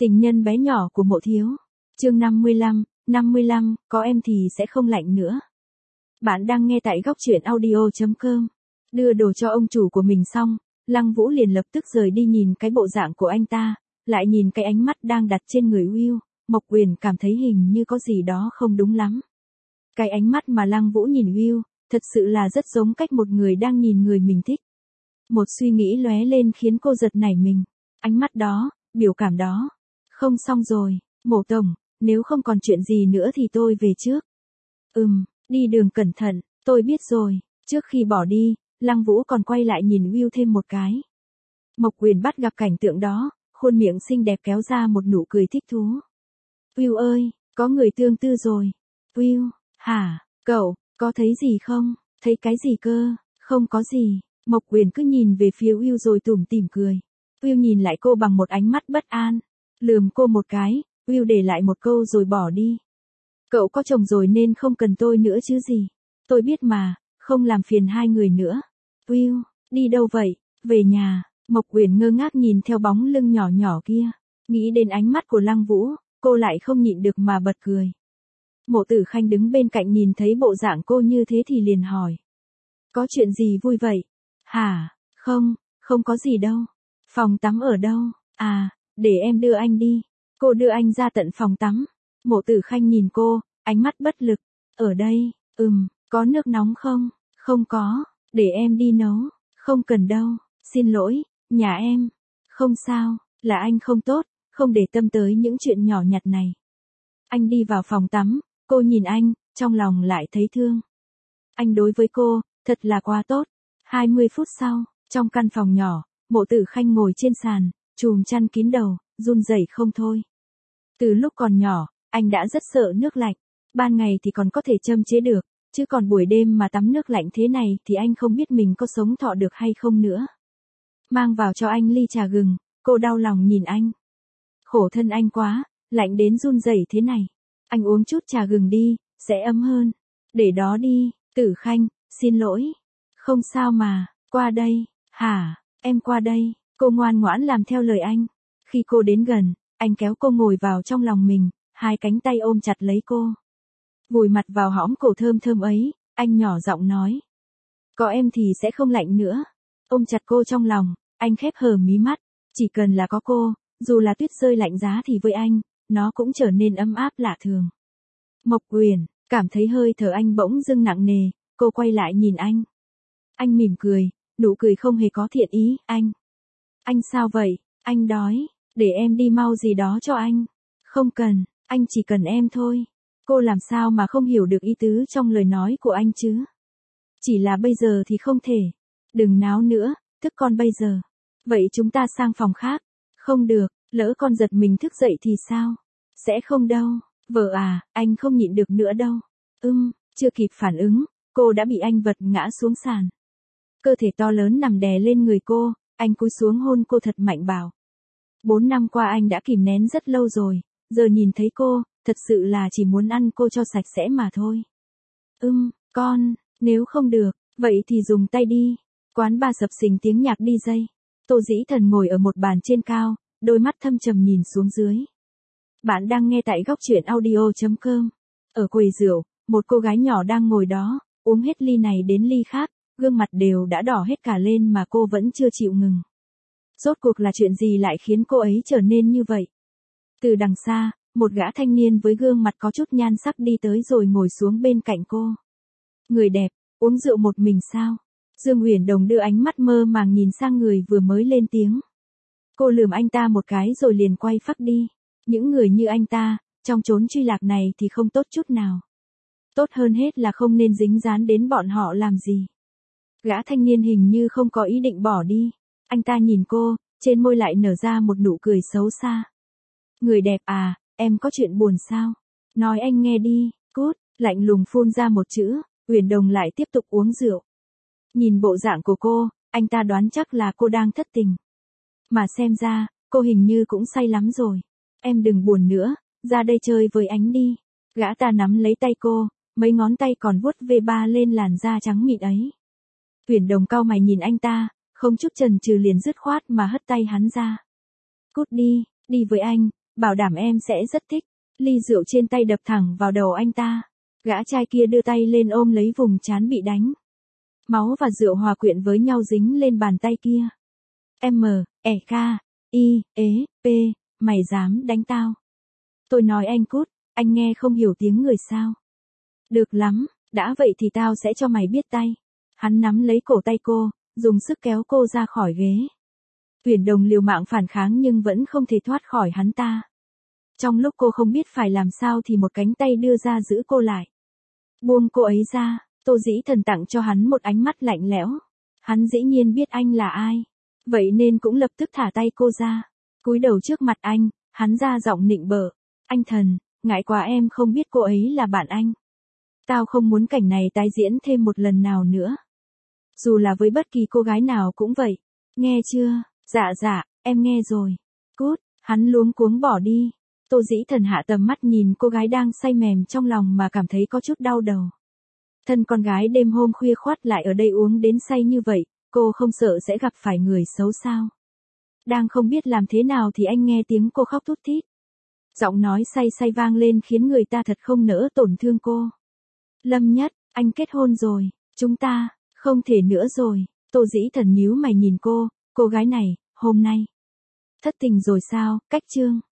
Tình nhân bé nhỏ của Mộ Thiếu. Chương 55, có em thì sẽ không lạnh nữa. Bạn đang nghe tại góc truyện audio.com. Đưa đồ cho ông chủ của mình xong, Lăng Vũ liền lập tức rời đi, nhìn cái bộ dạng của anh ta, lại nhìn cái ánh mắt đang đặt trên người Will, Mộc Uyển cảm thấy hình như có gì đó không đúng lắm. Cái ánh mắt mà Lăng Vũ nhìn Will, thật sự là rất giống cách một người đang nhìn người mình thích. Một suy nghĩ lóe lên khiến cô giật nảy mình. Ánh mắt đó, biểu cảm đó. Không, xong rồi, Mộ tổng, nếu không còn chuyện gì nữa thì tôi về trước. Đi đường cẩn thận, tôi biết rồi. Trước khi bỏ đi, Lăng Vũ còn quay lại nhìn Will thêm một cái. Mộc Uyển bắt gặp cảnh tượng đó, khuôn miệng xinh đẹp kéo ra một nụ cười thích thú. Will ơi, có người tương tư rồi. Will, hả, cậu, có thấy gì không? Thấy cái gì cơ? Không có gì. Mộc Uyển cứ nhìn về phía Will rồi tủm tỉm cười. Will nhìn lại cô bằng một ánh mắt bất an. Lườm cô một cái, Will để lại một câu rồi bỏ đi. Cậu có chồng rồi nên không cần tôi nữa chứ gì. Tôi biết mà, không làm phiền hai người nữa. Will, đi đâu vậy? Về nhà. Mộc Uyển ngơ ngác nhìn theo bóng lưng nhỏ nhỏ kia. Nghĩ đến ánh mắt của Lăng Vũ, cô lại không nhịn được mà bật cười. Mộ Tử Khanh đứng bên cạnh nhìn thấy bộ dạng cô như thế thì liền hỏi. Có chuyện gì vui vậy? Hả? Không có gì đâu. Phòng tắm ở đâu? À, để em đưa anh đi. Cô đưa anh ra tận phòng tắm. Mộ Tử Khanh nhìn cô, ánh mắt bất lực. Ở đây, có nước nóng không? Không có, để em đi nấu. Không cần đâu, xin lỗi, nhà em. Không sao, là anh không tốt, không để tâm tới những chuyện nhỏ nhặt này. Anh đi vào phòng tắm, cô nhìn anh, trong lòng lại thấy thương. Anh đối với cô, thật là quá tốt. 20 phút sau, trong căn phòng nhỏ, Mộ Tử Khanh ngồi trên sàn, chùm chăn kín đầu, run rẩy không thôi. Từ lúc còn nhỏ, anh đã rất sợ nước lạnh. Ban ngày thì còn có thể châm chế được, chứ còn buổi đêm mà tắm nước lạnh thế này thì anh không biết mình có sống thọ được hay không nữa. Mang vào cho anh ly trà gừng, cô đau lòng nhìn anh. Khổ thân anh quá, lạnh đến run rẩy thế này. Anh uống chút trà gừng đi, sẽ ấm hơn. Để đó đi, Tử Khanh, xin lỗi. Không sao mà, qua đây. Hả, em qua đây. Cô ngoan ngoãn làm theo lời anh. Khi cô đến gần, anh kéo cô ngồi vào trong lòng mình, hai cánh tay ôm chặt lấy cô. Vùi mặt vào hõm cổ thơm thơm ấy, anh nhỏ giọng nói. Có em thì sẽ không lạnh nữa. Ôm chặt cô trong lòng, anh khép hờ mí mắt. Chỉ cần là có cô, dù là tuyết rơi lạnh giá thì với anh, nó cũng trở nên ấm áp lạ thường. Mộc Uyển, cảm thấy hơi thở anh bỗng dưng nặng nề, cô quay lại nhìn anh. Anh mỉm cười, nụ cười không hề có thiện ý. Anh sao vậy? Anh đói, để em đi mau gì đó cho anh. Không cần, anh chỉ cần em thôi. Cô làm sao mà không hiểu được ý tứ trong lời nói của anh chứ? Chỉ là bây giờ thì không thể. Đừng náo nữa, thức con bây giờ. Vậy chúng ta sang phòng khác. Không được, lỡ con giật mình thức dậy thì sao? Sẽ không đâu. Vợ à, anh không nhịn được nữa đâu. Chưa kịp phản ứng, cô đã bị anh vật ngã xuống sàn. Cơ thể to lớn nằm đè lên người cô, anh cúi xuống hôn cô thật mạnh bảo. 4 năm qua anh đã kìm nén rất lâu rồi, giờ nhìn thấy cô, thật sự là chỉ muốn ăn cô cho sạch sẽ mà thôi. Con, nếu không được, vậy thì dùng tay đi. Quán bar sập sình tiếng nhạc DJ. Tô Dĩ Thần ngồi ở một bàn trên cao, đôi mắt thâm trầm nhìn xuống dưới. Bạn đang nghe tại góc truyện audio.com. Ở quầy rượu, một cô gái nhỏ đang ngồi đó, uống hết ly này đến ly khác, gương mặt đều đã đỏ hết cả lên mà cô vẫn chưa chịu ngừng. Rốt cuộc là chuyện gì lại khiến cô ấy trở nên như vậy? Từ đằng xa, một gã thanh niên với gương mặt có chút nhan sắc đi tới rồi ngồi xuống bên cạnh cô. Người đẹp, uống rượu một mình sao? Dương Uyển Đồng đưa ánh mắt mơ màng nhìn sang người vừa mới lên tiếng. Cô lườm anh ta một cái rồi liền quay phắt đi. Những người như anh ta, trong chốn truy lạc này thì không tốt chút nào. Tốt hơn hết là không nên dính dáng đến bọn họ làm gì. Gã thanh niên hình như không có ý định bỏ đi. Anh ta nhìn cô, trên môi lại nở ra một nụ cười xấu xa. Người đẹp à, em có chuyện buồn sao? Nói anh nghe đi, cút, lạnh lùng phun ra một chữ, Uyển Đồng lại tiếp tục uống rượu. Nhìn bộ dạng của cô, anh ta đoán chắc là cô đang thất tình. Mà xem ra, cô hình như cũng say lắm rồi. Em đừng buồn nữa, ra đây chơi với anh đi. Gã ta nắm lấy tay cô, mấy ngón tay còn vuốt ve ba lên làn da trắng mịn ấy. Uyển Đồng cau mày nhìn anh ta, không chút chần chừ liền dứt khoát mà hất tay hắn ra. Cút đi, đi với anh, bảo đảm em sẽ rất thích. Ly rượu trên tay đập thẳng vào đầu anh ta. Gã trai kia đưa tay lên ôm lấy vùng trán bị đánh. Máu và rượu hòa quyện với nhau dính lên bàn tay kia. M-E-K-I-E-P, mày dám đánh tao? Tôi nói anh cút, anh nghe không hiểu tiếng người sao? Được lắm, đã vậy thì tao sẽ cho mày biết tay. Hắn nắm lấy cổ tay cô, dùng sức kéo cô ra khỏi ghế. Uyển Đồng liều mạng phản kháng nhưng vẫn không thể thoát khỏi hắn ta. Trong lúc cô không biết phải làm sao thì một cánh tay đưa ra giữ cô lại. Buông cô ấy ra, Tô Dĩ Thần tặng cho hắn một ánh mắt lạnh lẽo. Hắn dĩ nhiên biết anh là ai. Vậy nên cũng lập tức thả tay cô ra. Cúi đầu trước mặt anh, hắn ra giọng nịnh bợ. Anh Thần, ngại quá em không biết cô ấy là bạn anh. Tao không muốn cảnh này tái diễn thêm một lần nào nữa. Dù là với bất kỳ cô gái nào cũng vậy. Nghe chưa? Dạ, em nghe rồi. Cút, hắn luống cuống bỏ đi. Tô Dĩ Thần hạ tầm mắt nhìn cô gái đang say mềm trong lòng mà cảm thấy có chút đau đầu. Thân con gái đêm hôm khuya khoắt lại ở đây uống đến say như vậy, cô không sợ sẽ gặp phải người xấu sao? Đang không biết làm thế nào thì anh nghe tiếng cô khóc thút thít. Giọng nói say vang lên khiến người ta thật không nỡ tổn thương cô. Lâm Nhất, anh kết hôn rồi, chúng ta, không thể nữa rồi. Tô Dĩ Thần nhíu mày nhìn cô gái này, hôm nay. Thất tình rồi sao, cách chương.